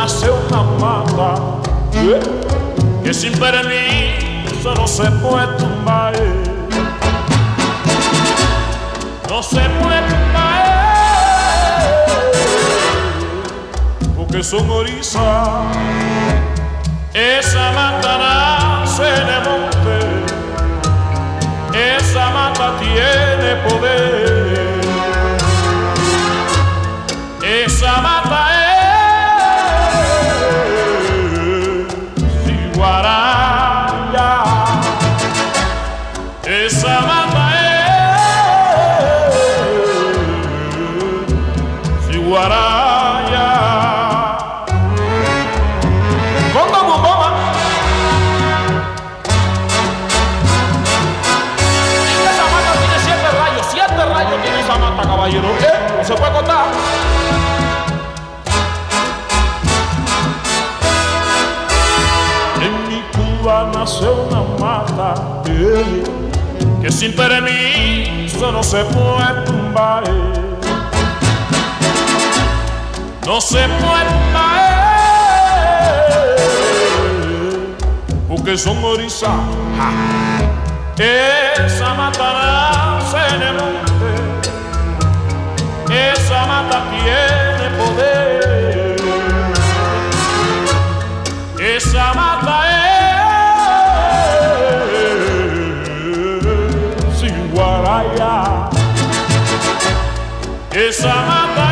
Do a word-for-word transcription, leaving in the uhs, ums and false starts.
nace una mata eh, que sin permiso no se puede tumbar, eh. No se puede tumbar, eh, porque son orizas. Esa mata nace en el monte, esa mata tiene poder, esa mata es ciguaraya, esa mata es ciguaraya. Caballero, ¿eh? No se puede contar. En mi Cuba nace una mata eh, que sin permiso no se puede tumbar, eh. No se puede tumbar, eh, porque son orizas. Esa mata nace en el monte, esa mata tiene poder, esa mata es ciguaraya, esa mata